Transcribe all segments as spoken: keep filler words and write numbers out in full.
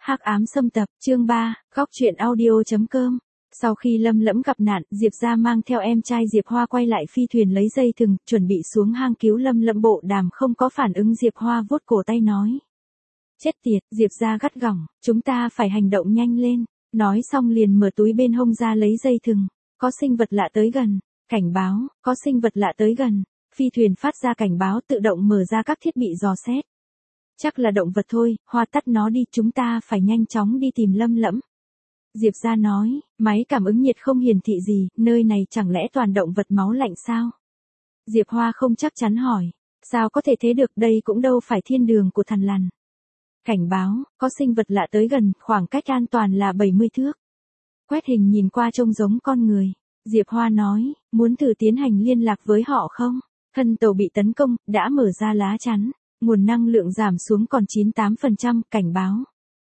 Hắc ám xâm tập, chương ba, góc truyện audio chấm com. Sau khi Lâm Lẫm gặp nạn, Diệp gia mang theo em trai Diệp Hoa quay lại phi thuyền lấy dây thừng, chuẩn bị xuống hang cứu Lâm Lẫm. Bộ đàm không có phản ứng, Diệp Hoa vuốt cổ tay nói. Chết tiệt, Diệp gia gắt gỏng, chúng ta phải hành động nhanh lên. Nói xong liền mở túi bên hông ra lấy dây thừng. Có sinh vật lạ tới gần. Cảnh báo, có sinh vật lạ tới gần. Phi thuyền phát ra cảnh báo, tự động mở ra các thiết bị dò xét. Chắc là động vật thôi, Hoa tắt nó đi, chúng ta phải nhanh chóng đi tìm Lâm Lẫm. Diệp gia nói, máy cảm ứng nhiệt không hiển thị gì, nơi này chẳng lẽ toàn động vật máu lạnh sao? Diệp Hoa không chắc chắn hỏi, sao có thể thế được, đây cũng đâu phải thiên đường của thằn lằn. Cảnh báo, có sinh vật lạ tới gần, khoảng cách an toàn là bảy mươi thước. Quét hình nhìn qua trông giống con người. Diệp Hoa nói, muốn thử tiến hành liên lạc với họ không? Thân tàu bị tấn công, đã mở ra lá chắn. Nguồn năng lượng giảm xuống còn chín mươi tám phần trăm, cảnh báo.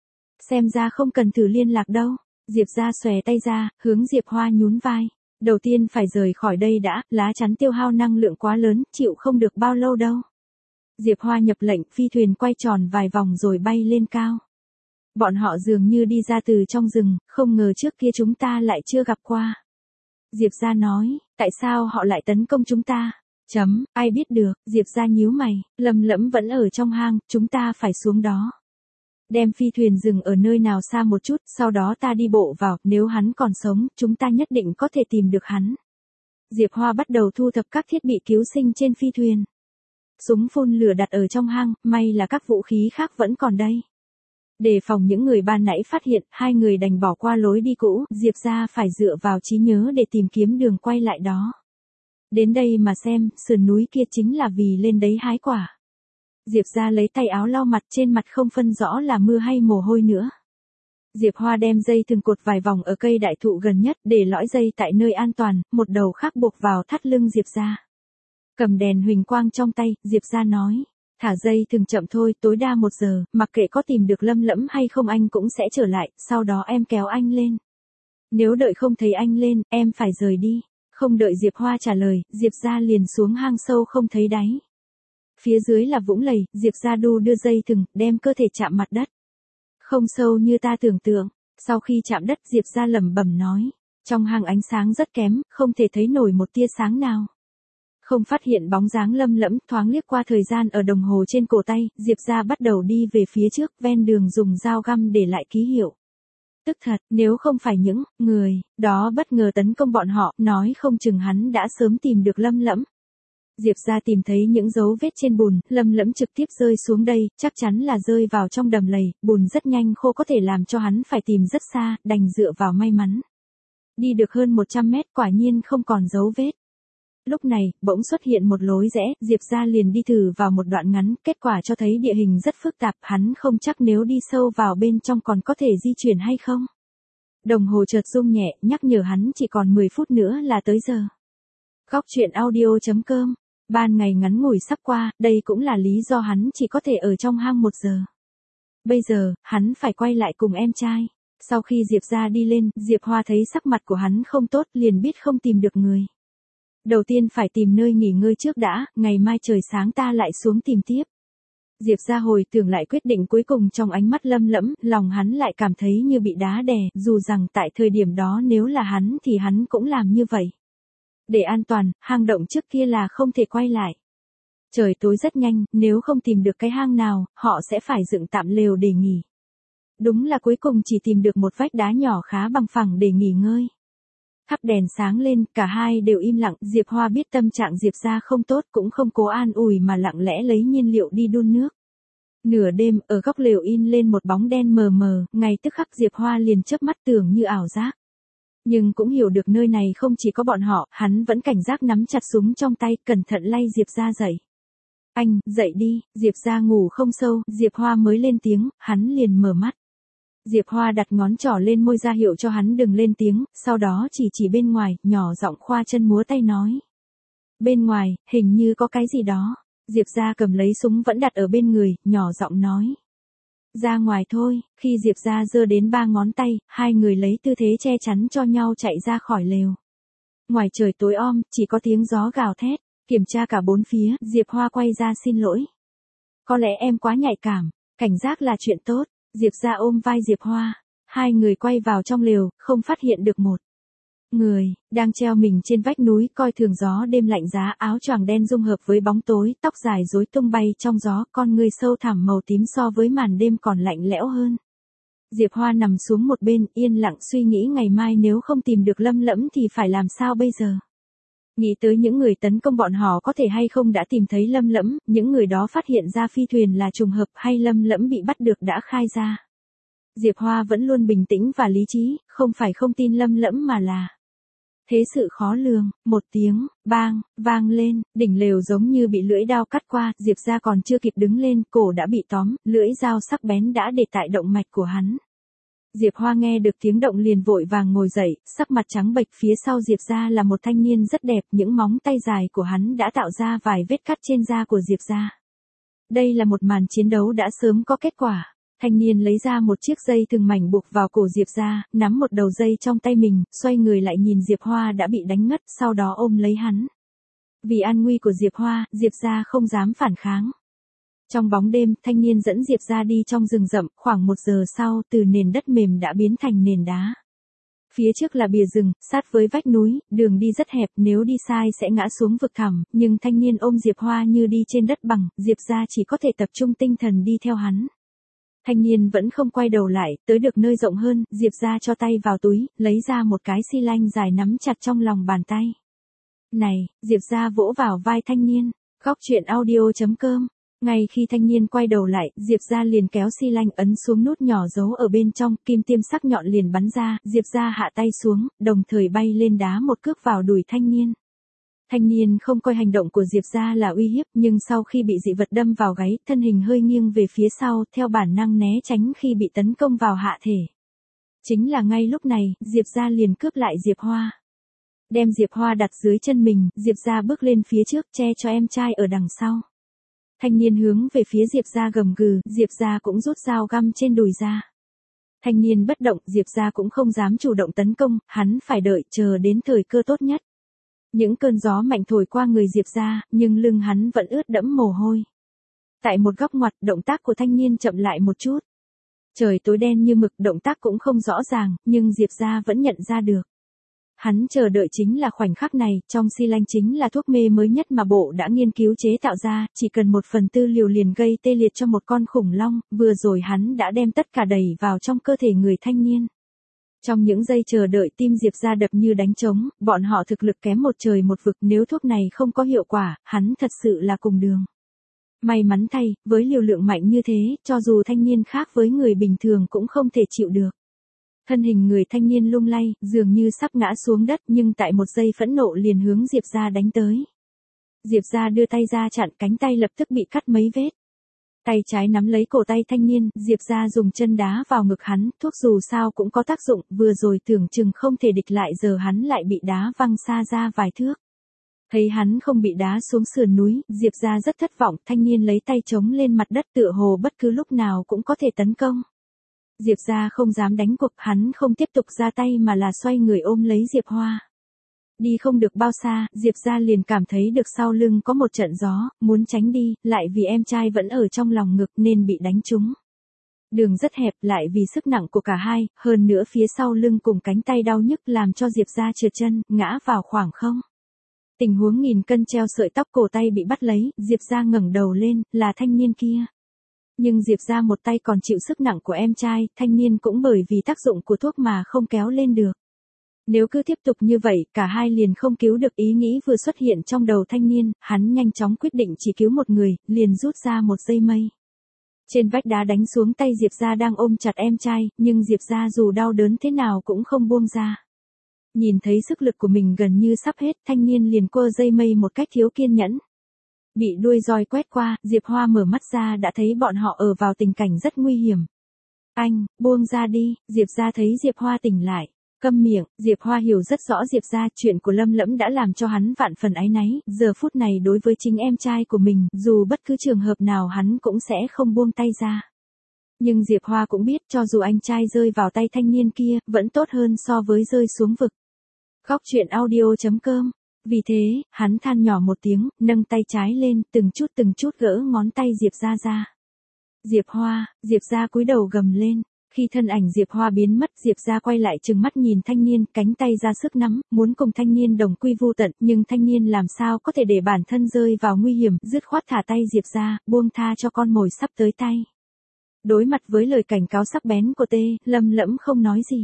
Xem ra không cần thử liên lạc đâu. Diệp gia xòe tay ra, hướng Diệp Hoa nhún vai. Đầu tiên phải rời khỏi đây đã, lá chắn tiêu hao năng lượng quá lớn, chịu không được bao lâu đâu. Diệp Hoa nhập lệnh, phi thuyền quay tròn vài vòng rồi bay lên cao. Bọn họ dường như đi ra từ trong rừng, không ngờ trước kia chúng ta lại chưa gặp qua. Diệp gia nói, tại sao họ lại tấn công chúng ta? Chấm, ai biết được, Diệp gia nhíu mày, Lâm Lẫm vẫn ở trong hang, chúng ta phải xuống đó. Đem phi thuyền dừng ở nơi nào xa một chút, sau đó ta đi bộ vào, nếu hắn còn sống, chúng ta nhất định có thể tìm được hắn. Diệp Hoa bắt đầu thu thập các thiết bị cứu sinh trên phi thuyền. Súng phun lửa đặt ở trong hang, may là các vũ khí khác vẫn còn đây. Để phòng những người ban nãy phát hiện, hai người đành bỏ qua lối đi cũ, Diệp gia phải dựa vào trí nhớ để tìm kiếm đường quay lại đó. Đến đây mà xem, sườn núi kia chính là vì lên đấy hái quả. Diệp gia lấy tay áo lau mặt, trên mặt không phân rõ là mưa hay mồ hôi nữa. Diệp Hoa đem dây thừng cột vài vòng ở cây đại thụ gần nhất, để lõi dây tại nơi an toàn, một đầu khác buộc vào thắt lưng Diệp gia. Cầm đèn huỳnh quang trong tay, Diệp gia nói, thả dây thừng chậm thôi, tối đa một giờ, mặc kệ có tìm được Lâm Lẫm hay không anh cũng sẽ trở lại, sau đó em kéo anh lên. Nếu đợi không thấy anh lên, em phải rời đi. Không đợi Diệp Hoa trả lời, Diệp gia liền xuống hang sâu không thấy đáy. Phía dưới là vũng lầy, Diệp gia đu đưa dây thừng, đem cơ thể chạm mặt đất. Không sâu như ta tưởng tượng. Sau khi chạm đất, Diệp gia lẩm bẩm nói, trong hang ánh sáng rất kém, không thể thấy nổi một tia sáng nào. Không phát hiện bóng dáng Lâm Lẫm, thoáng liếc qua thời gian ở đồng hồ trên cổ tay, Diệp gia bắt đầu đi về phía trước, ven đường dùng dao găm để lại ký hiệu. Tức thật, nếu không phải những người đó bất ngờ tấn công bọn họ, nói không chừng hắn đã sớm tìm được Lâm Lẫm. Diệp gia tìm thấy những dấu vết trên bùn, Lâm Lẫm trực tiếp rơi xuống đây, chắc chắn là rơi vào trong đầm lầy, bùn rất nhanh khô có thể làm cho hắn phải tìm rất xa, đành dựa vào may mắn. Đi được hơn một trăm mét, quả nhiên không còn dấu vết. Lúc này, bỗng xuất hiện một lối rẽ, Diệp gia liền đi thử vào một đoạn ngắn, kết quả cho thấy địa hình rất phức tạp, hắn không chắc nếu đi sâu vào bên trong còn có thể di chuyển hay không. Đồng hồ chợt rung nhẹ, nhắc nhở hắn chỉ còn mười phút nữa là tới giờ. Góc truyện audio chấm com. Ban ngày ngắn ngủi sắp qua, đây cũng là lý do hắn chỉ có thể ở trong hang một giờ. Bây giờ, hắn phải quay lại cùng em trai. Sau khi Diệp gia đi lên, Diệp Hoa thấy sắc mặt của hắn không tốt, liền biết không tìm được người. Đầu tiên phải tìm nơi nghỉ ngơi trước đã, ngày mai trời sáng ta lại xuống tìm tiếp. Diệp gia hồi tưởng lại quyết định cuối cùng trong ánh mắt Lâm Lẫm, lòng hắn lại cảm thấy như bị đá đè, dù rằng tại thời điểm đó nếu là hắn thì hắn cũng làm như vậy. Để an toàn, hang động trước kia là không thể quay lại. Trời tối rất nhanh, nếu không tìm được cái hang nào, họ sẽ phải dựng tạm lều để nghỉ. Đúng là cuối cùng chỉ tìm được một vách đá nhỏ khá bằng phẳng để nghỉ ngơi. Thắp đèn sáng lên, cả hai đều im lặng, Diệp Hoa biết tâm trạng Diệp gia không tốt, cũng không cố an ủi mà lặng lẽ lấy nhiên liệu đi đun nước. Nửa đêm, ở góc lều in lên một bóng đen mờ mờ, ngay tức khắc Diệp Hoa liền chớp mắt tưởng như ảo giác. Nhưng cũng hiểu được nơi này không chỉ có bọn họ, hắn vẫn cảnh giác nắm chặt súng trong tay, cẩn thận lay Diệp gia dậy. Anh, dậy đi, Diệp gia ngủ không sâu, Diệp Hoa mới lên tiếng, hắn liền mở mắt. Diệp Hoa đặt ngón trỏ lên môi ra hiệu cho hắn đừng lên tiếng, sau đó chỉ chỉ bên ngoài, nhỏ giọng khoa chân múa tay nói. Bên ngoài, hình như có cái gì đó. Diệp gia cầm lấy súng vẫn đặt ở bên người, nhỏ giọng nói. Ra ngoài thôi, khi Diệp gia giơ đến ba ngón tay, hai người lấy tư thế che chắn cho nhau chạy ra khỏi lều. Ngoài trời tối om, chỉ có tiếng gió gào thét, kiểm tra cả bốn phía, Diệp Hoa quay ra xin lỗi. Có lẽ em quá nhạy cảm, cảnh giác là chuyện tốt. Diệp Gia ôm vai Diệp Hoa, hai người quay vào trong lều, không phát hiện được một người đang treo mình trên vách núi, coi thường gió đêm lạnh giá, áo choàng đen dung hợp với bóng tối, tóc dài rối tung bay trong gió, con người sâu thẳm màu tím so với màn đêm còn lạnh lẽo hơn. Diệp Hoa nằm xuống một bên, yên lặng suy nghĩ ngày mai nếu không tìm được Lâm Lẫm thì phải làm sao bây giờ. Nghĩ tới những người tấn công bọn họ có thể hay không đã tìm thấy Lâm Lẫm, những người đó phát hiện ra phi thuyền là trùng hợp hay Lâm Lẫm bị bắt được đã khai ra. Diệp Hoa vẫn luôn bình tĩnh và lý trí, không phải không tin Lâm Lẫm mà là thế sự khó lường. Một tiếng bang vang lên, đỉnh lều giống như bị lưỡi dao cắt qua, Diệp Gia còn chưa kịp đứng lên, cổ đã bị tóm, lưỡi dao sắc bén đã để tại động mạch của hắn. Diệp Hoa nghe được tiếng động liền vội vàng ngồi dậy, sắc mặt trắng bệch, phía sau Diệp Gia là một thanh niên rất đẹp, những móng tay dài của hắn đã tạo ra vài vết cắt trên da của Diệp Gia. Đây là một màn chiến đấu đã sớm có kết quả. Thanh niên lấy ra một chiếc dây thừng mảnh buộc vào cổ Diệp Gia, nắm một đầu dây trong tay mình, xoay người lại nhìn Diệp Hoa đã bị đánh ngất, sau đó ôm lấy hắn. Vì an nguy của Diệp Hoa, Diệp Gia không dám phản kháng. Trong bóng đêm, thanh niên dẫn Diệp Gia đi trong rừng rậm, khoảng một giờ sau, từ nền đất mềm đã biến thành nền đá. Phía trước là bìa rừng, sát với vách núi, đường đi rất hẹp, nếu đi sai sẽ ngã xuống vực thẳm, nhưng thanh niên ôm Diệp Hoa như đi trên đất bằng, Diệp Gia chỉ có thể tập trung tinh thần đi theo hắn. Thanh niên vẫn không quay đầu lại, tới được nơi rộng hơn, Diệp Gia cho tay vào túi, lấy ra một cái xi lanh dài nắm chặt trong lòng bàn tay. Này, Diệp Gia vỗ vào vai thanh niên, góc truyện audio chấm com. Ngay khi thanh niên quay đầu lại, Diệp Gia liền kéo xi lanh ấn xuống nút nhỏ giấu ở bên trong, kim tiêm sắc nhọn liền bắn ra, Diệp Gia hạ tay xuống, đồng thời bay lên đá một cước vào đùi thanh niên. Thanh niên không coi hành động của Diệp Gia là uy hiếp, nhưng sau khi bị dị vật đâm vào gáy, thân hình hơi nghiêng về phía sau, theo bản năng né tránh khi bị tấn công vào hạ thể. Chính là ngay lúc này, Diệp Gia liền cướp lại Diệp Hoa. Đem Diệp Hoa đặt dưới chân mình, Diệp Gia bước lên phía trước, che cho em trai ở đằng sau. Thanh niên hướng về phía Diệp Gia gầm gừ, Diệp Gia cũng rút dao găm trên đùi ra. Thanh niên bất động, Diệp Gia cũng không dám chủ động tấn công, hắn phải đợi, chờ đến thời cơ tốt nhất. Những cơn gió mạnh thổi qua người Diệp Gia, nhưng lưng hắn vẫn ướt đẫm mồ hôi. Tại một góc ngoặt, động tác của thanh niên chậm lại một chút. Trời tối đen như mực, động tác cũng không rõ ràng, nhưng Diệp Gia vẫn nhận ra được. Hắn chờ đợi chính là khoảnh khắc này, trong xi lanh chính là thuốc mê mới nhất mà bộ đã nghiên cứu chế tạo ra, chỉ cần một phần tư liều liền gây tê liệt cho một con khủng long, vừa rồi hắn đã đem tất cả đẩy vào trong cơ thể người thanh niên. Trong những giây chờ đợi, tim Diệp Gia đập như đánh trống, bọn họ thực lực kém một trời một vực, nếu thuốc này không có hiệu quả, hắn thật sự là cùng đường. May mắn thay, với liều lượng mạnh như thế, cho dù thanh niên khác với người bình thường cũng không thể chịu được. Thân hình người thanh niên lung lay, dường như sắp ngã xuống đất, nhưng tại một giây phẫn nộ liền hướng Diệp Gia đánh tới. Diệp Gia đưa tay ra chặn, cánh tay lập tức bị cắt mấy vết. Tay trái nắm lấy cổ tay thanh niên, Diệp Gia dùng chân đá vào ngực hắn, thuốc dù sao cũng có tác dụng, vừa rồi tưởng chừng không thể địch lại, giờ hắn lại bị đá văng xa ra vài thước. Thấy hắn không bị đá xuống sườn núi, Diệp Gia rất thất vọng, thanh niên lấy tay chống lên mặt đất tựa hồ bất cứ lúc nào cũng có thể tấn công. Diệp Gia không dám đánh cuộc, hắn không tiếp tục ra tay mà là xoay người ôm lấy Diệp Hoa. Đi không được bao xa, Diệp Gia liền cảm thấy được sau lưng có một trận gió, muốn tránh đi, lại vì em trai vẫn ở trong lòng ngực nên bị đánh trúng. Đường rất hẹp, lại vì sức nặng của cả hai, hơn nữa phía sau lưng cùng cánh tay đau nhức làm cho Diệp Gia trượt chân, ngã vào khoảng không. Tình huống nghìn cân treo sợi tóc, cổ tay bị bắt lấy, Diệp Gia ngẩng đầu lên, là thanh niên kia. Nhưng Diệp Gia một tay còn chịu sức nặng của em trai, thanh niên cũng bởi vì tác dụng của thuốc mà không kéo lên được. Nếu cứ tiếp tục như vậy, cả hai liền không cứu được, ý nghĩ vừa xuất hiện trong đầu thanh niên, hắn nhanh chóng quyết định chỉ cứu một người, liền rút ra một dây mây. Trên vách đá đánh xuống tay Diệp Gia đang ôm chặt em trai, nhưng Diệp Gia dù đau đớn thế nào cũng không buông ra. Nhìn thấy sức lực của mình gần như sắp hết, thanh niên liền quơ dây mây một cách thiếu kiên nhẫn. Bị đuôi roi quét qua, Diệp Hoa mở mắt ra đã thấy bọn họ ở vào tình cảnh rất nguy hiểm. Anh, buông ra đi, Diệp Gia thấy Diệp Hoa tỉnh lại. Câm miệng, Diệp Hoa hiểu rất rõ Diệp Gia, chuyện của Lâm Lẫm đã làm cho hắn vạn phần áy náy, giờ phút này đối với chính em trai của mình, dù bất cứ trường hợp nào hắn cũng sẽ không buông tay ra. Nhưng Diệp Hoa cũng biết cho dù anh trai rơi vào tay thanh niên kia, vẫn tốt hơn so với rơi xuống vực. Góc truyện audio chấm com. Vì thế, hắn than nhỏ một tiếng, nâng tay trái lên, từng chút từng chút gỡ ngón tay Diệp Gia ra. Diệp Hoa, Diệp gia cúi đầu gầm lên. Khi thân ảnh Diệp Hoa biến mất, Diệp gia quay lại trừng mắt nhìn thanh niên, cánh tay ra sức nắm, muốn cùng thanh niên đồng quy vu tận, nhưng thanh niên làm sao có thể để bản thân rơi vào nguy hiểm, dứt khoát thả tay Diệp gia, buông tha cho con mồi sắp tới tay. Đối mặt với lời cảnh cáo sắc bén của Tê, Lâm Lẫm không nói gì.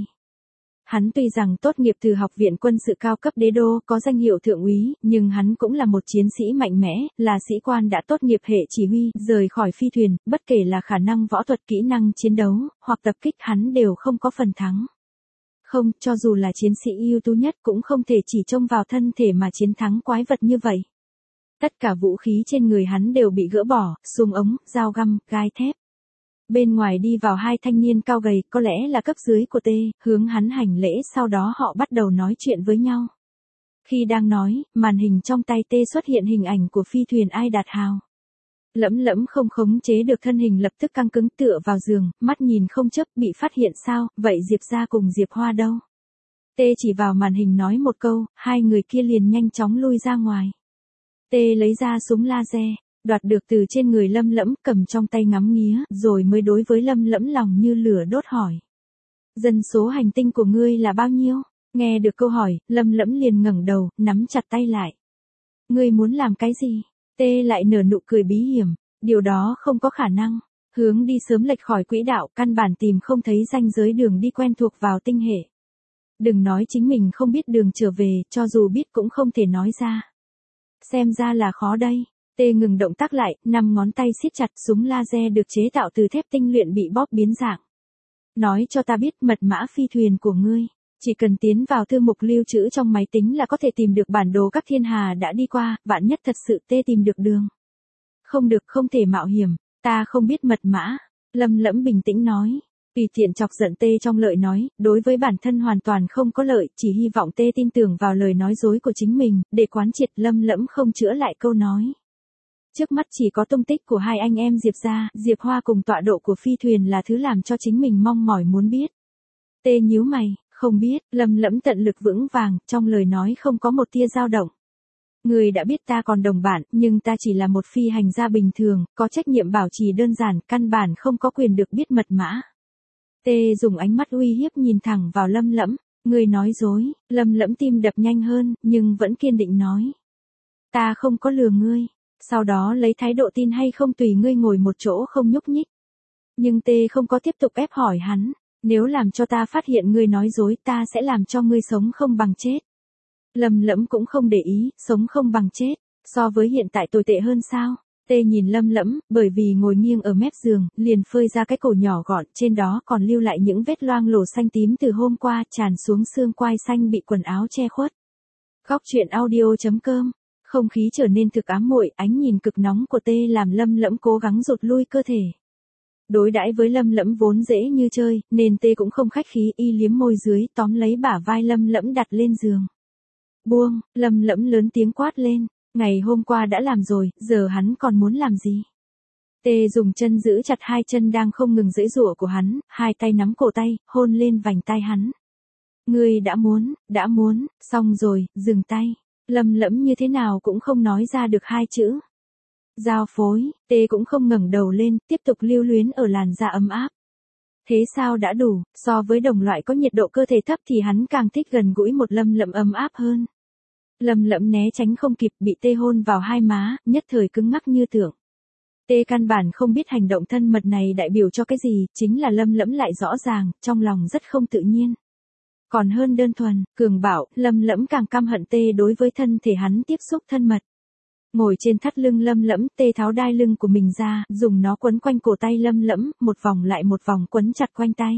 Hắn tuy rằng tốt nghiệp từ học viện quân sự cao cấp đế đô, có danh hiệu thượng úy, nhưng hắn cũng là một chiến sĩ mạnh mẽ, là sĩ quan đã tốt nghiệp hệ chỉ huy, rời khỏi phi thuyền, bất kể là khả năng võ thuật, kỹ năng chiến đấu, hoặc tập kích hắn đều không có phần thắng. Không, cho dù là chiến sĩ ưu tú nhất cũng không thể chỉ trông vào thân thể mà chiến thắng quái vật như vậy. Tất cả vũ khí trên người hắn đều bị gỡ bỏ, súng ống, dao găm, gai thép. Bên ngoài đi vào hai thanh niên cao gầy, có lẽ là cấp dưới của Tê, hướng hắn hành lễ, sau đó họ bắt đầu nói chuyện với nhau. Khi đang nói, màn hình trong tay Tê xuất hiện hình ảnh của phi thuyền Ai Đạt Hào. Lẫm Lẫm không khống chế được thân hình lập tức căng cứng tựa vào giường, mắt nhìn không chớp, bị phát hiện sao, vậy Diệp gia cùng Diệp Hoa đâu? Tê chỉ vào màn hình nói một câu, hai người kia liền nhanh chóng lui ra ngoài. Tê lấy ra súng laser. Đoạt được từ trên người Lâm Lẫm, cầm trong tay ngắm nghía, rồi mới đối với Lâm Lẫm lòng như lửa đốt hỏi. Dân số hành tinh của ngươi là bao nhiêu? Nghe được câu hỏi, Lâm Lẫm liền ngẩng đầu, nắm chặt tay lại. Ngươi muốn làm cái gì? Tê lại nở nụ cười bí hiểm, điều đó không có khả năng. Hướng đi sớm lệch khỏi quỹ đạo, căn bản tìm không thấy ranh giới đường đi quen thuộc vào tinh hệ. Đừng nói chính mình không biết đường trở về, cho dù biết cũng không thể nói ra. Xem ra là khó đây. Tê ngừng động tác lại, năm ngón tay siết chặt, súng laser được chế tạo từ thép tinh luyện bị bóp biến dạng. Nói cho ta biết mật mã phi thuyền của ngươi. Chỉ cần tiến vào thư mục lưu trữ trong máy tính là có thể tìm được bản đồ các thiên hà đã đi qua, vạn nhất thật sự Tê tìm được đường. Không được, không thể mạo hiểm, ta không biết mật mã. Lâm Lẫm bình tĩnh nói. Tùy tiện chọc giận Tê trong lời nói, đối với bản thân hoàn toàn không có lợi, chỉ hy vọng Tê tin tưởng vào lời nói dối của chính mình, để quán triệt. Lâm Lẫm không chữa lại câu nói. Trước mắt chỉ có tung tích của hai anh em Diệp gia, Diệp Hoa cùng tọa độ của phi thuyền là thứ làm cho chính mình mong mỏi muốn biết. Tê nhíu mày, không biết, Lâm Lẫm tận lực vững vàng, trong lời nói không có một tia dao động. Người đã biết ta còn đồng bạn, nhưng ta chỉ là một phi hành gia bình thường, có trách nhiệm bảo trì đơn giản, căn bản không có quyền được biết mật mã. Tê dùng ánh mắt uy hiếp nhìn thẳng vào Lâm Lẫm, người nói dối. Lâm Lẫm tim đập nhanh hơn, nhưng vẫn kiên định nói. Ta không có lừa ngươi. Sau đó lấy thái độ tin hay không tùy ngươi, ngồi một chỗ không nhúc nhích. Nhưng Tê không có tiếp tục ép hỏi hắn, nếu làm cho ta phát hiện ngươi nói dối, ta sẽ làm cho ngươi sống không bằng chết. Lâm Lẫm cũng không để ý, sống không bằng chết, so với hiện tại tồi tệ hơn sao? Tê nhìn Lâm Lẫm, bởi vì ngồi nghiêng ở mép giường, liền phơi ra cái cổ nhỏ gọn, trên đó còn lưu lại những vết loang lổ xanh tím từ hôm qua, tràn xuống xương quai xanh bị quần áo che khuất. Góc truyện audio chấm com. Không khí trở nên thực ám muội, ánh nhìn cực nóng của Tê làm Lâm Lẫm cố gắng rụt lui cơ thể. Đối đãi với Lâm Lẫm vốn dễ như chơi, nên Tê cũng không khách khí, y liếm môi dưới, tóm lấy bả vai Lâm Lẫm đặt lên giường. Buông, Lâm Lẫm lớn tiếng quát lên, ngày hôm qua đã làm rồi, giờ hắn còn muốn làm gì? Tê dùng chân giữ chặt hai chân đang không ngừng giãy giụa của hắn, hai tay nắm cổ tay, hôn lên vành tai hắn. Ngươi đã muốn, đã muốn, xong rồi, dừng tay. Lâm Lẫm như thế nào cũng không nói ra được hai chữ. Giao phối, Tê cũng không ngẩng đầu lên, tiếp tục lưu luyến ở làn da ấm áp. Thế sao đã đủ, so với đồng loại có nhiệt độ cơ thể thấp thì hắn càng thích gần gũi một Lâm Lẫm ấm áp hơn. Lâm Lẫm né tránh không kịp, bị Tê hôn vào hai má, nhất thời cứng ngắc như tượng. Tê căn bản không biết hành động thân mật này đại biểu cho cái gì, chính là Lâm Lẫm lại rõ ràng, trong lòng rất không tự nhiên. Còn hơn đơn thuần, cường bạo, Lâm Lẫm càng căm hận Tê đối với thân thể hắn tiếp xúc thân mật. Ngồi trên thắt lưng Lâm Lẫm, Tê tháo đai lưng của mình ra, dùng nó quấn quanh cổ tay Lâm Lẫm, một vòng lại một vòng quấn chặt quanh tay.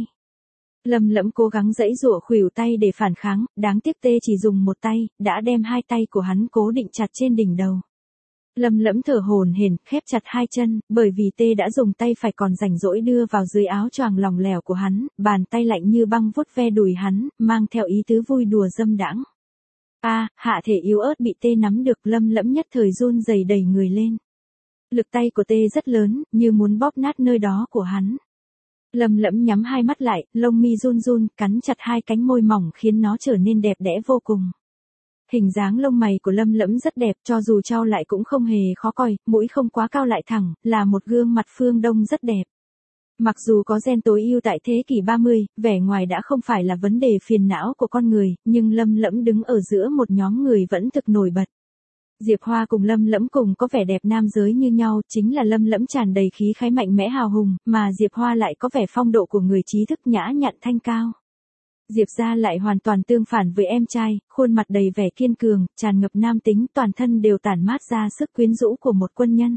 Lâm Lẫm cố gắng giãy giụa khuỷu tay để phản kháng, đáng tiếc Tê chỉ dùng một tay, đã đem hai tay của hắn cố định chặt trên đỉnh đầu. Lâm Lẫm thở hổn hển, khép chặt hai chân, bởi vì Tê đã dùng tay phải còn rảnh rỗi đưa vào dưới áo choàng lỏng lẻo của hắn, bàn tay lạnh như băng vuốt ve đùi hắn, mang theo ý tứ vui đùa dâm đãng. A, à, hạ thể yếu ớt bị Tê nắm được, Lâm Lẫm nhất thời run rẩy đẩy người lên. Lực tay của Tê rất lớn, như muốn bóp nát nơi đó của hắn. Lâm Lẫm nhắm hai mắt lại, lông mi run run, cắn chặt hai cánh môi mỏng khiến nó trở nên đẹp đẽ vô cùng. Hình dáng lông mày của Lâm Lẫm rất đẹp, cho dù trao lại cũng không hề khó coi, mũi không quá cao lại thẳng, là một gương mặt phương Đông rất đẹp. Mặc dù có gen tối ưu tại thế kỷ ba mươi, vẻ ngoài đã không phải là vấn đề phiền não của con người, nhưng Lâm Lẫm đứng ở giữa một nhóm người vẫn thực nổi bật. Diệp Hoa cùng Lâm Lẫm cùng có vẻ đẹp nam giới như nhau, chính là Lâm Lẫm tràn đầy khí khái mạnh mẽ hào hùng, mà Diệp Hoa lại có vẻ phong độ của người trí thức nhã nhặn thanh cao. Diệp gia lại hoàn toàn tương phản với em trai, khuôn mặt đầy vẻ kiên cường, tràn ngập nam tính, toàn thân đều tản mát ra sức quyến rũ của một quân nhân.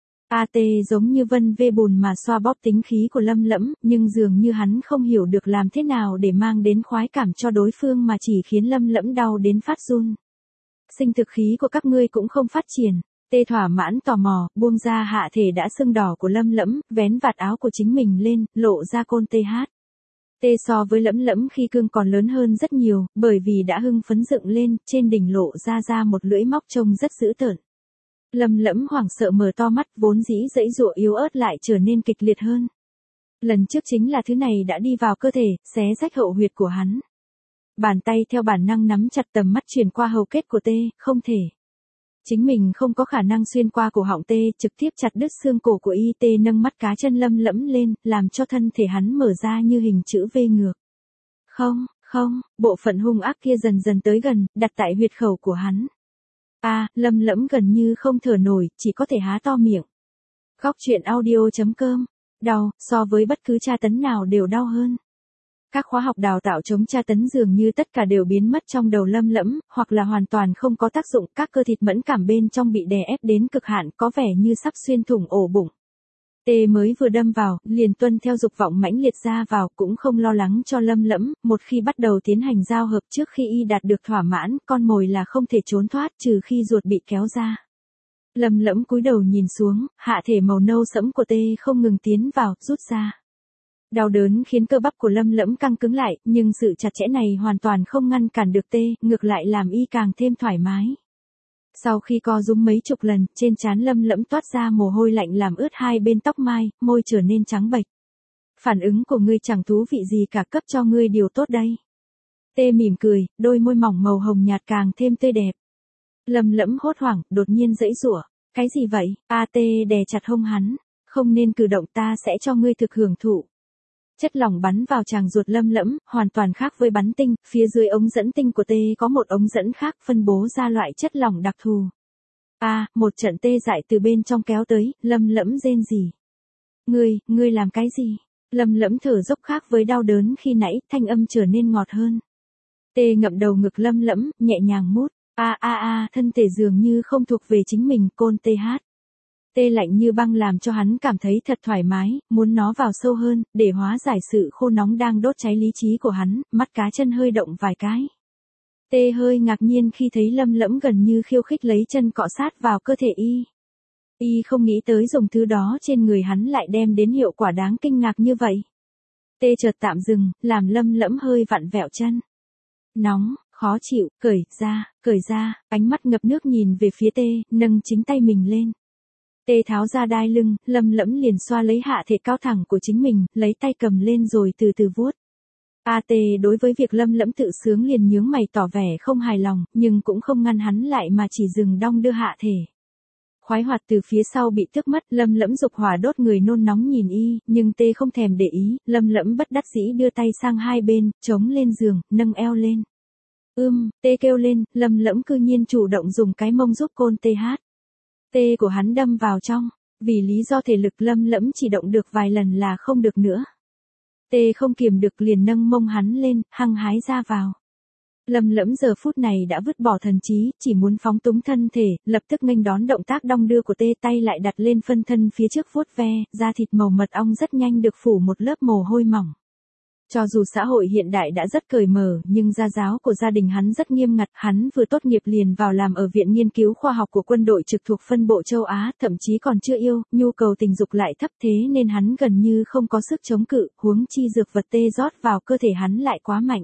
a tê giống như vân vê bùn mà xoa bóp tính khí của Lâm Lẫm, nhưng dường như hắn không hiểu được làm thế nào để mang đến khoái cảm cho đối phương mà chỉ khiến Lâm Lẫm đau đến phát run. Sinh thực khí của các ngươi cũng không phát triển. Tê thỏa mãn tò mò, buông ra hạ thể đã sưng đỏ của Lâm Lẫm, vén vạt áo của chính mình lên, lộ ra côn tê hát. Tê so với Lẫm Lẫm khi cương còn lớn hơn rất nhiều, bởi vì đã hưng phấn dựng lên, trên đỉnh lộ ra ra một lưỡi móc trông rất dữ tợn. Lâm Lẫm hoảng sợ mở to mắt, vốn dĩ dãy dụa yếu ớt lại trở nên kịch liệt hơn. Lần trước chính là thứ này đã đi vào cơ thể, xé rách hậu huyệt của hắn. Bàn tay theo bản năng nắm chặt, tầm mắt chuyển qua hầu kết của Tê, không thể. Chính mình không có khả năng xuyên qua cổ họng Tê, trực tiếp chặt đứt xương cổ của y. Tê nâng mắt cá chân Lâm Lẫm lên, làm cho thân thể hắn mở ra như hình chữ V ngược. Không, không, bộ phận hung ác kia dần dần tới gần, đặt tại huyệt khẩu của hắn. A, à, Lâm Lẫm gần như không thở nổi, chỉ có thể há to miệng. Góc truyện audio chấm com. Đau, so với bất cứ tra tấn nào đều đau hơn. Các khóa học đào tạo chống tra tấn dường như tất cả đều biến mất trong đầu Lâm Lẫm, hoặc là hoàn toàn không có tác dụng, các cơ thịt mẫn cảm bên trong bị đè ép đến cực hạn, có vẻ như sắp xuyên thủng ổ bụng. Tê mới vừa đâm vào, liền tuân theo dục vọng mãnh liệt ra vào, cũng không lo lắng cho Lâm Lẫm, một khi bắt đầu tiến hành giao hợp trước khi y đạt được thỏa mãn, con mồi là không thể trốn thoát trừ khi ruột bị kéo ra. Lâm Lẫm cúi đầu nhìn xuống, hạ thể màu nâu sẫm của Tê không ngừng tiến vào, rút ra. Đau đớn khiến cơ bắp của Lâm Lẫm căng cứng lại, nhưng sự chặt chẽ này hoàn toàn không ngăn cản được Tê, ngược lại làm y càng thêm thoải mái. Sau khi co rúm mấy chục lần, trên trán Lâm Lẫm toát ra mồ hôi lạnh làm ướt hai bên tóc mai, môi trở nên trắng bệch. Phản ứng của ngươi chẳng thú vị gì cả, cấp cho ngươi điều tốt đây. Tê mỉm cười, đôi môi mỏng màu hồng nhạt càng thêm tươi đẹp. Lâm Lẫm hốt hoảng, đột nhiên giãy giụa. Cái gì vậy? A Tê đè chặt hông hắn. Không nên cử động, ta sẽ cho ngươi thực hưởng thụ. Chất lỏng bắn vào tràng ruột Lâm Lẫm, hoàn toàn khác với bắn tinh, phía dưới ống dẫn tinh của Tê có một ống dẫn khác phân bố ra loại chất lỏng đặc thù. A, à, một trận tê dại từ bên trong kéo tới, Lâm Lẫm rên rỉ. Ngươi, ngươi làm cái gì? Lâm Lẫm thở dốc, khác với đau đớn khi nãy, thanh âm trở nên ngọt hơn. Tê ngậm đầu ngực Lâm Lẫm, nhẹ nhàng mút. A a a, thân thể dường như không thuộc về chính mình, côn tê hát. Tê lạnh như băng làm cho hắn cảm thấy thật thoải mái, muốn nó vào sâu hơn, để hóa giải sự khô nóng đang đốt cháy lý trí của hắn, mắt cá chân hơi động vài cái. Tê hơi ngạc nhiên khi thấy Lâm Lẫm gần như khiêu khích lấy chân cọ sát vào cơ thể y. Y không nghĩ tới dùng thứ đó trên người hắn lại đem đến hiệu quả đáng kinh ngạc như vậy. Tê chợt tạm dừng, làm Lâm Lẫm hơi vặn vẹo chân. Nóng, khó chịu, cởi ra, cởi ra, ánh mắt ngập nước nhìn về phía Tê, nâng chính tay mình lên. Tê tháo ra đai lưng, Lâm Lẫm liền xoa lấy hạ thể cao thẳng của chính mình, lấy tay cầm lên rồi từ từ vuốt. A Tê đối với việc Lâm Lẫm tự sướng liền nhướng mày tỏ vẻ không hài lòng, nhưng cũng không ngăn hắn lại mà chỉ dừng đong đưa hạ thể. Khoái hoạt từ phía sau bị tước mất, Lâm Lẫm dục hỏa đốt người nôn nóng nhìn y, nhưng Tê không thèm để ý, Lâm Lẫm bất đắc dĩ đưa tay sang hai bên, chống lên giường, nâng eo lên. Ưm, Tê kêu lên, Lâm Lẫm cư nhiên chủ động dùng cái mông giúp côn Tê hát. Tê của hắn đâm vào trong, vì lý do thể lực Lâm Lẫm chỉ động được vài lần là không được nữa. Tê không kiềm được liền nâng mông hắn lên, hăng hái ra vào. Lâm Lẫm giờ phút này đã vứt bỏ thần trí, chỉ muốn phóng túng thân thể, lập tức nghênh đón động tác đong đưa của Tê, tay lại đặt lên phân thân phía trước vuốt ve, da thịt màu mật ong rất nhanh được phủ một lớp mồ hôi mỏng. Cho dù xã hội hiện đại đã rất cởi mở, nhưng gia giáo của gia đình hắn rất nghiêm ngặt, hắn vừa tốt nghiệp liền vào làm ở Viện Nghiên cứu Khoa học của quân đội trực thuộc phân bộ châu Á, thậm chí còn chưa yêu, nhu cầu tình dục lại thấp, thế nên hắn gần như không có sức chống cự, huống chi dược vật Tê rót vào cơ thể hắn lại quá mạnh.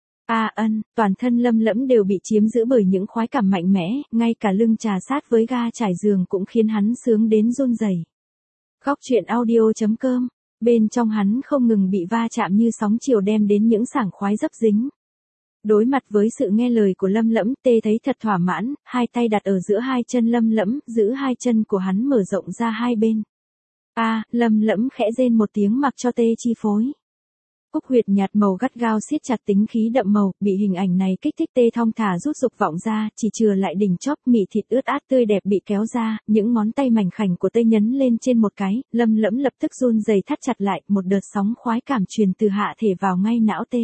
A ân, toàn thân Lâm Lẫm đều bị chiếm giữ bởi những khoái cảm mạnh mẽ, ngay cả lưng trà sát với ga trải giường cũng khiến hắn sướng đến run rẩy. Góc truyện audio chấm com. Bên trong hắn không ngừng bị va chạm như sóng chiều đem đến những sảng khoái dấp dính. Đối mặt với sự nghe lời của Lâm Lẫm, Tê thấy thật thỏa mãn, hai tay đặt ở giữa hai chân Lâm Lẫm, giữ hai chân của hắn mở rộng ra hai bên. A, à, Lâm Lẫm khẽ rên một tiếng mặc cho Tê chi phối. Cúc huyệt nhạt màu gắt gao siết chặt tính khí đậm màu, bị hình ảnh này kích thích Tê thong thả rút dục vọng ra, chỉ chừa lại đỉnh chóp mị thịt ướt át tươi đẹp bị kéo ra, những ngón tay mảnh khảnh của Tê nhấn lên trên một cái, Lâm Lẫm lập tức run rẩy thắt chặt lại, một đợt sóng khoái cảm truyền từ hạ thể vào ngay não Tê.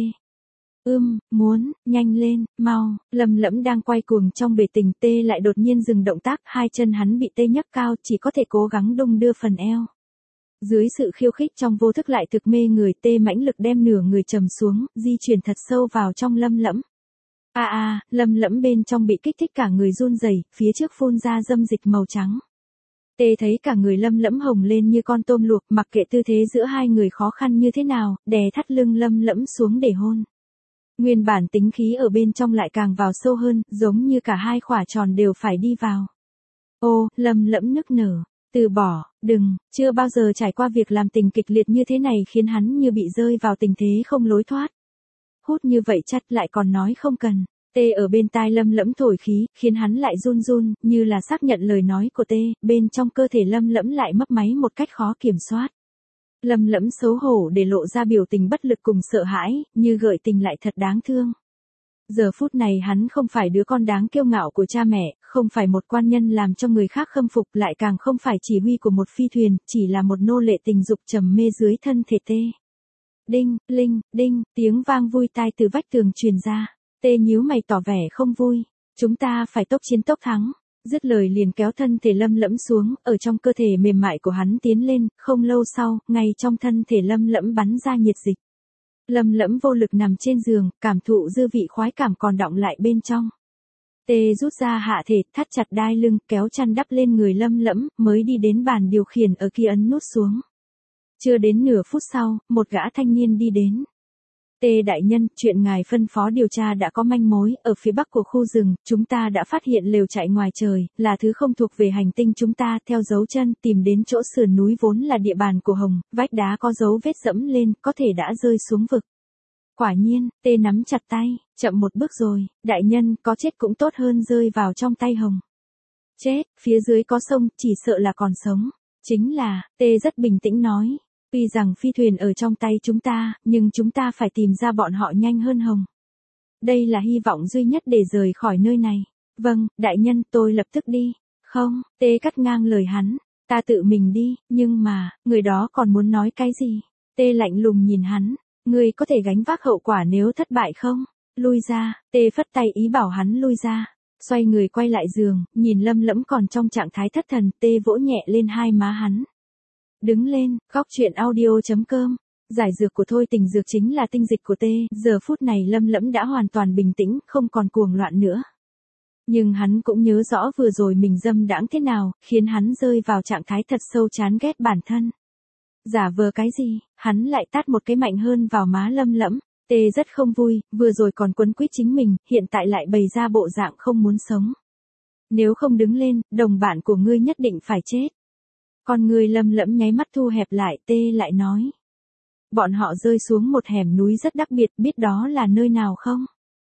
Ưm, muốn, nhanh lên, mau, Lâm Lẫm đang quay cuồng trong bể tình, Tê lại đột nhiên dừng động tác, hai chân hắn bị Tê nhấc cao, chỉ có thể cố gắng đung đưa phần eo. Dưới sự khiêu khích trong vô thức lại thực mê người, Tê mãnh lực đem nửa người trầm xuống, di chuyển thật sâu vào trong Lâm Lẫm. A à, a, à, Lâm Lẫm bên trong bị kích thích cả người run rẩy, phía trước phun ra dâm dịch màu trắng. Tê thấy cả người Lâm Lẫm hồng lên như con tôm luộc, mặc kệ tư thế giữa hai người khó khăn như thế nào, đè thắt lưng Lâm Lẫm xuống để hôn. Nguyên bản tính khí ở bên trong lại càng vào sâu hơn, giống như cả hai khỏa tròn đều phải đi vào. Ô, Lâm Lẫm nức nở. Từ bỏ, đừng, chưa bao giờ trải qua việc làm tình kịch liệt như thế này khiến hắn như bị rơi vào tình thế không lối thoát. Hút như vậy chắc lại còn nói không cần. Tê ở bên tai Lâm Lẫm thổi khí, khiến hắn lại run run, như là xác nhận lời nói của Tê, bên trong cơ thể Lâm Lẫm lại mấp máy một cách khó kiểm soát. Lâm Lẫm xấu hổ để lộ ra biểu tình bất lực cùng sợ hãi, như gợi tình lại thật đáng thương. Giờ phút này hắn không phải đứa con đáng kiêu ngạo của cha mẹ, không phải một quan nhân làm cho người khác khâm phục, lại càng không phải chỉ huy của một phi thuyền, chỉ là một nô lệ tình dục trầm mê dưới thân thể Tê. Đinh, linh, đinh, tiếng vang vui tai từ vách tường truyền ra. Tê nhíu mày tỏ vẻ không vui. Chúng ta phải tốc chiến tốc thắng. Dứt lời liền kéo thân thể Lâm Lẫm xuống, ở trong cơ thể mềm mại của hắn tiến lên, không lâu sau, ngay trong thân thể Lâm Lẫm bắn ra nhiệt dịch. Lâm Lẫm vô lực nằm trên giường, cảm thụ dư vị khoái cảm còn đọng lại bên trong. Tê rút ra hạ thể, thắt chặt đai lưng, kéo chăn đắp lên người Lâm Lẫm, mới đi đến bàn điều khiển ở kia ấn nút xuống. Chưa đến nửa phút sau, một gã thanh niên đi đến. Tê đại nhân, chuyện ngài phân phó điều tra đã có manh mối, ở phía bắc của khu rừng, chúng ta đã phát hiện lều trại ngoài trời, là thứ không thuộc về hành tinh chúng ta, theo dấu chân, tìm đến chỗ sườn núi vốn là địa bàn của Hồng, vách đá có dấu vết dẫm lên, có thể đã rơi xuống vực. Quả nhiên, Tê nắm chặt tay, chậm một bước rồi, đại nhân, có chết cũng tốt hơn rơi vào trong tay Hồng. Chết, phía dưới có sông, chỉ sợ là còn sống. Chính là, Tê rất bình tĩnh nói. Tuy rằng phi thuyền ở trong tay chúng ta, nhưng chúng ta phải tìm ra bọn họ nhanh hơn Hồng. Đây là hy vọng duy nhất để rời khỏi nơi này. Vâng, đại nhân, tôi lập tức đi. Không, Tê cắt ngang lời hắn. Ta tự mình đi, nhưng mà, người đó còn muốn nói cái gì? Tê lạnh lùng nhìn hắn. Ngươi có thể gánh vác hậu quả nếu thất bại không? Lui ra, Tê phất tay ý bảo hắn lui ra. Xoay người quay lại giường, nhìn Lâm Lẫm còn trong trạng thái thất thần, Tê vỗ nhẹ lên hai má hắn. Đứng lên, góc chuyện audio chấm com. Giải dược của Thôi Tình Dược chính là tinh dịch của Tê, giờ phút này Lâm Lẫm đã hoàn toàn bình tĩnh, không còn cuồng loạn nữa. Nhưng hắn cũng nhớ rõ vừa rồi mình dâm đãng thế nào, khiến hắn rơi vào trạng thái thật sâu chán ghét bản thân. Giả vờ cái gì, hắn lại tát một cái mạnh hơn vào má Lâm Lẫm. Tê rất không vui, vừa rồi còn quấn quýt chính mình, hiện tại lại bày ra bộ dạng không muốn sống. Nếu không đứng lên, đồng bạn của ngươi nhất định phải chết. Con người Lâm Lẫm nháy mắt thu hẹp lại, Tê lại nói. Bọn họ rơi xuống một hẻm núi rất đặc biệt, biết đó là nơi nào không?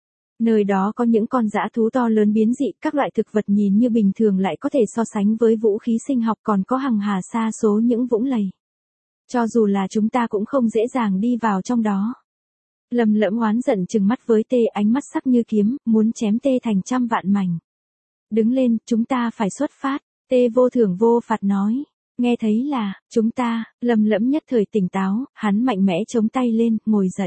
Nơi đó có những con dã thú to lớn biến dị, các loại thực vật nhìn như bình thường lại có thể so sánh với vũ khí sinh học, còn có hằng hà sa số những vũng lầy. Cho dù là chúng ta cũng không dễ dàng đi vào trong đó. Lâm Lẫm oán giận trừng mắt với Tê, ánh mắt sắc như kiếm, muốn chém Tê thành trăm vạn mảnh. Đứng lên, chúng ta phải xuất phát. Tê vô thưởng vô phạt nói. Nghe thấy là, chúng ta, Lâm Lẫm nhất thời tỉnh táo, hắn mạnh mẽ chống tay lên, ngồi dậy.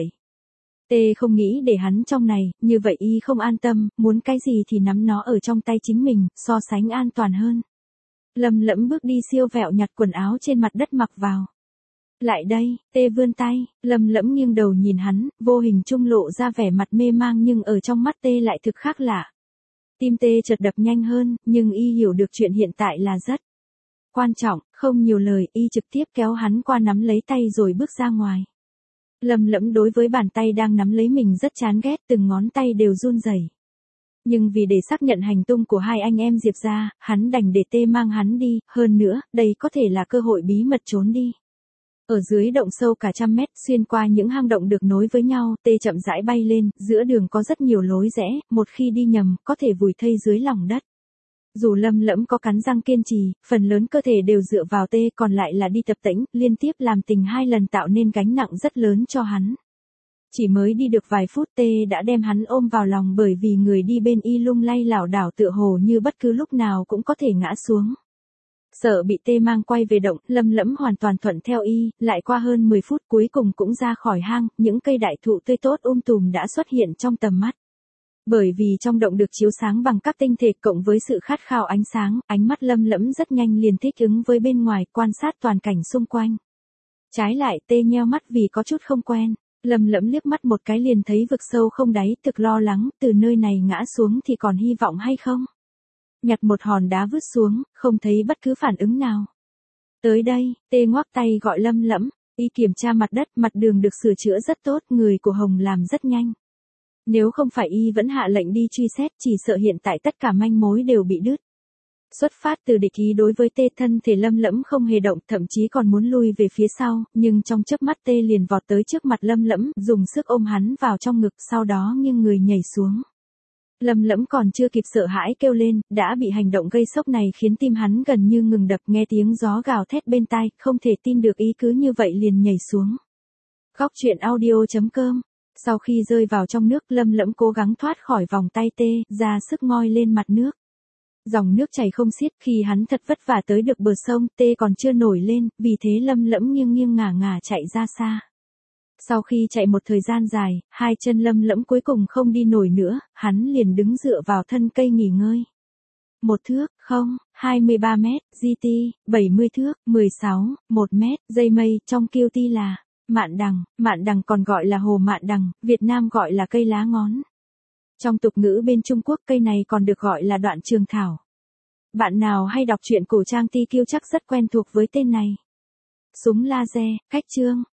Tê không nghĩ để hắn trong này, như vậy y không an tâm, muốn cái gì thì nắm nó ở trong tay chính mình, so sánh an toàn hơn. Lâm Lẫm bước đi siêu vẹo nhặt quần áo trên mặt đất mặc vào. Lại đây, Tê vươn tay, Lâm Lẫm nghiêng đầu nhìn hắn, vô hình trung lộ ra vẻ mặt mê mang nhưng ở trong mắt Tê lại thực khác lạ. Tim Tê chợt đập nhanh hơn, nhưng y hiểu được chuyện hiện tại là rất quan trọng, không nhiều lời, y trực tiếp kéo hắn qua nắm lấy tay rồi bước ra ngoài. Lâm Lẫm đối với bàn tay đang nắm lấy mình rất chán ghét, từng ngón tay đều run rẩy. Nhưng vì để xác nhận hành tung của hai anh em Diệp gia, hắn đành để Tê mang hắn đi, hơn nữa, đây có thể là cơ hội bí mật trốn đi. Ở dưới động sâu cả trăm mét, xuyên qua những hang động được nối với nhau, tê chậm rãi bay lên, giữa đường có rất nhiều lối rẽ, một khi đi nhầm, có thể vùi thây dưới lòng đất. Dù Lâm Lẫm có cắn răng kiên trì, phần lớn cơ thể đều dựa vào tê, còn lại là đi tập tễnh, liên tiếp làm tình hai lần tạo nên gánh nặng rất lớn cho hắn. Chỉ mới đi được vài phút tê đã đem hắn ôm vào lòng bởi vì người đi bên y lung lay lảo đảo tựa hồ như bất cứ lúc nào cũng có thể ngã xuống. Sợ bị tê mang quay về động, Lâm Lẫm hoàn toàn thuận theo y, lại qua hơn mười phút cuối cùng cũng ra khỏi hang, những cây đại thụ tươi tốt um tùm đã xuất hiện trong tầm mắt. Bởi vì trong động được chiếu sáng bằng các tinh thể cộng với sự khát khao ánh sáng, ánh mắt Lâm Lẫm rất nhanh liền thích ứng với bên ngoài, quan sát toàn cảnh xung quanh. Trái lại tê nheo mắt vì có chút không quen, Lâm Lẫm liếc mắt một cái liền thấy vực sâu không đáy, thực lo lắng, từ nơi này ngã xuống thì còn hy vọng hay không? Nhặt một hòn đá vứt xuống, không thấy bất cứ phản ứng nào. Tới đây, tê ngoắc tay gọi Lâm Lẫm, y kiểm tra mặt đất, mặt đường được sửa chữa rất tốt, người của Hồng làm rất nhanh. Nếu không phải y vẫn hạ lệnh đi truy xét, chỉ sợ hiện tại tất cả manh mối đều bị đứt. Xuất phát từ địch ý đối với tê, thân thể Lâm Lẫm không hề động, thậm chí còn muốn lui về phía sau, nhưng trong chớp mắt tê liền vọt tới trước mặt Lâm Lẫm, dùng sức ôm hắn vào trong ngực, sau đó nghiêng người nhảy xuống. Lâm Lẫm còn chưa kịp sợ hãi kêu lên, đã bị hành động gây sốc này khiến tim hắn gần như ngừng đập, nghe tiếng gió gào thét bên tai, không thể tin được ý cứ như vậy liền nhảy xuống. Góc truyện audio chấm com. Sau khi rơi vào trong nước, Lâm Lẫm cố gắng thoát khỏi vòng tay tê, ra sức ngoi lên mặt nước. Dòng nước chảy không xiết, khi hắn thật vất vả tới được bờ sông, tê còn chưa nổi lên, vì thế Lâm Lẫm nghiêng nghiêng ngả ngả chạy ra xa. Sau khi chạy một thời gian dài, hai chân Lâm Lẫm cuối cùng không đi nổi nữa, hắn liền đứng dựa vào thân cây nghỉ ngơi. Một thước, không, hai mươi ba mét, giê tê, bảy mươi thước, mười sáu, một mét, dây mây, trong kiêu ti là mạn đằng, mạn đằng còn gọi là hồ mạn đằng, Việt Nam gọi là cây lá ngón. Trong tục ngữ bên Trung Quốc cây này còn được gọi là đoạn trường thảo. Bạn nào hay đọc truyện cổ trang Ti Kiêu chắc rất quen thuộc với tên này. Súng laser, cách chương.